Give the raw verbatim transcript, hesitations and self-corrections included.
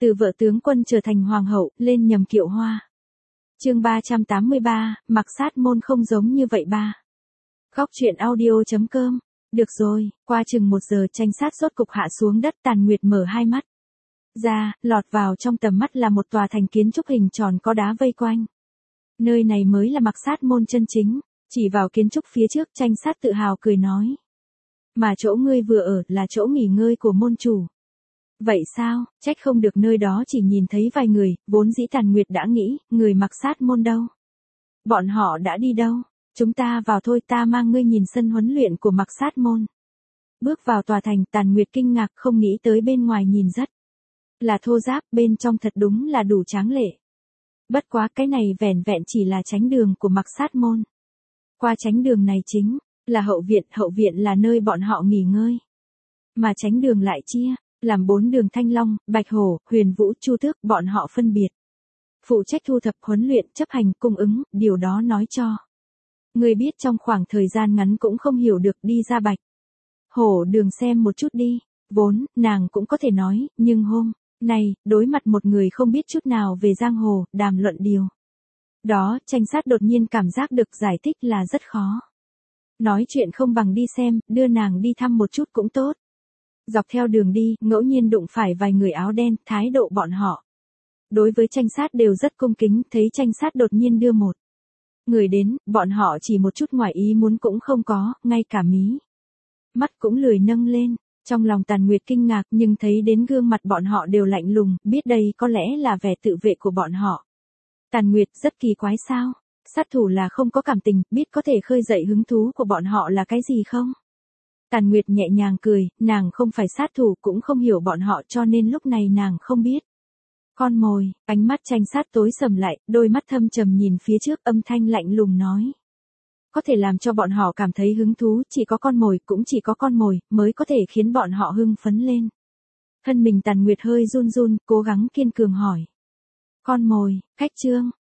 Từ vợ tướng quân trở thành hoàng hậu, lên nhầm kiệu hoa. Chương ba trăm tám mươi ba, mặc sát môn không giống như vậy ba. Góc truyện audio chấm com. Được rồi, qua chừng một giờ tranh sát rốt cục hạ xuống đất. Tàn Nguyệt mở hai mắt ra, lọt vào trong tầm mắt là một tòa thành kiến trúc hình tròn có đá vây quanh. Nơi này mới là mặc sát môn chân chính. Chỉ vào kiến trúc phía trước, tranh sát tự hào cười nói. Mà chỗ ngươi vừa ở là chỗ nghỉ ngơi của môn chủ. Vậy sao, trách không được nơi đó chỉ nhìn thấy vài người, vốn dĩ Tàn Nguyệt đã nghĩ, người mặc sát môn đâu? Bọn họ đã đi đâu? Chúng ta vào thôi, ta mang ngươi nhìn sân huấn luyện của mặc sát môn. Bước vào tòa thành, Tàn Nguyệt kinh ngạc không nghĩ tới bên ngoài nhìn rất là thô ráp, bên trong thật đúng là đủ tráng lệ. Bất quá cái này vẻn vẹn chỉ là tránh đường của mặc sát môn. Qua tránh đường này chính là hậu viện, hậu viện là nơi bọn họ nghỉ ngơi. Mà tránh đường lại chia làm bốn đường: Thanh Long, Bạch Hổ, Huyền Vũ, Chu Tước, bọn họ phân biệt phụ trách thu thập, huấn luyện, chấp hành, cung ứng, điều đó nói cho người biết trong khoảng thời gian ngắn cũng không hiểu được. Đi ra Bạch Hổ đường xem một chút đi. Vốn nàng cũng có thể nói, nhưng hôm nay đối mặt một người không biết chút nào về giang hồ, đàm luận điều đó, tranh sát đột nhiên cảm giác được giải thích là rất khó. Nói chuyện không bằng đi xem, đưa nàng đi thăm một chút cũng tốt. Dọc theo đường đi, ngẫu nhiên đụng phải vài người áo đen, thái độ bọn họ đối với tranh sát đều rất cung kính. Thấy tranh sát đột nhiên đưa một người đến, bọn họ chỉ một chút ngoài ý muốn cũng không có, ngay cả mí mắt cũng lười nâng lên. Trong lòng Tàn Nguyệt kinh ngạc, nhưng thấy đến gương mặt bọn họ đều lạnh lùng, biết đây có lẽ là vẻ tự vệ của bọn họ. Tàn Nguyệt rất kỳ quái sao? Sát thủ là không có cảm tình, biết có thể khơi dậy hứng thú của bọn họ là cái gì không? Tàn Nguyệt nhẹ nhàng cười, nàng không phải sát thủ, cũng không hiểu bọn họ, cho nên lúc này nàng không biết. Con mồi, ánh mắt tranh sát tối sầm lại, đôi mắt thâm trầm nhìn phía trước, âm thanh lạnh lùng nói. Có thể làm cho bọn họ cảm thấy hứng thú, chỉ có con mồi, cũng chỉ có con mồi, mới có thể khiến bọn họ hưng phấn lên. Thân mình Tàn Nguyệt hơi run run, cố gắng kiên cường hỏi. Con mồi, khách trương,